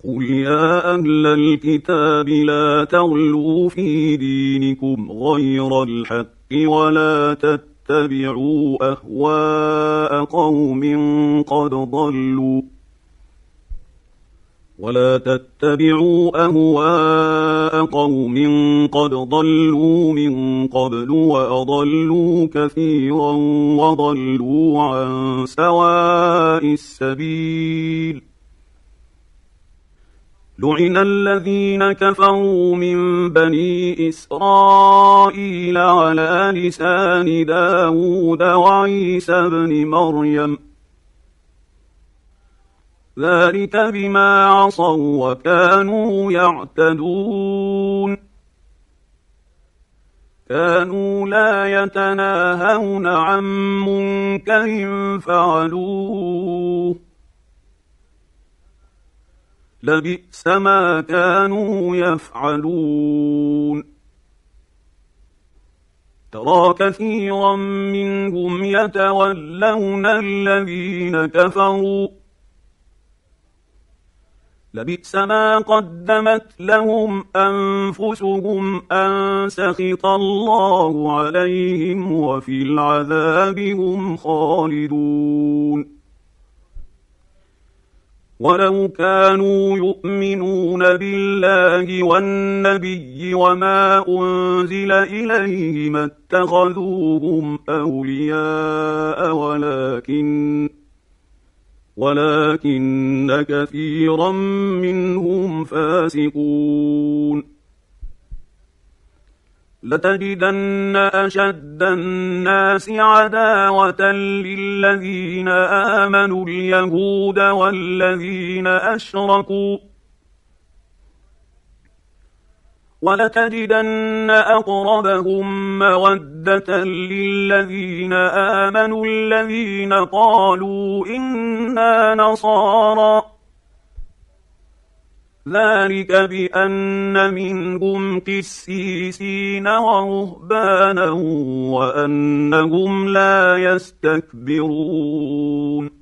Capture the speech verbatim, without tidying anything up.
قل يا أهل الكتاب لا تغلوا في دينكم غير الحق ولا تتبعوا أهواء قوم قد ضلوا ولا تتبعوا أهواء قوم قد ضلوا من قبل وأضلوا كثيرا وضلوا عن سواء السبيل. لعن الذين كفروا من بني إسرائيل على لسان داود وعيسى بن مريم ذلك بما عصوا وكانوا يعتدون كانوا لا يتناهون عن منكر فعلوه لبئس ما كانوا يفعلون. ترى كثيرا منهم يتولون الذين كفروا لبئس ما قدمت لهم أنفسهم أن سخط الله عليهم وفي العذاب هم خالدون. ولو كانوا يؤمنون بالله والنبي وما أنزل إليه ما اتخذوهم أولياء ولكن ولكن كثيرا منهم فاسقون. لتجدن أشد الناس عداوة للذين آمنوا اليهود والذين أشركوا ولتجدن أقربهم مودة للذين آمنوا الذين قالوا إنا نصارى ذلك بأن منهم قسيسين ورهبانا وأنهم لا يستكبرون.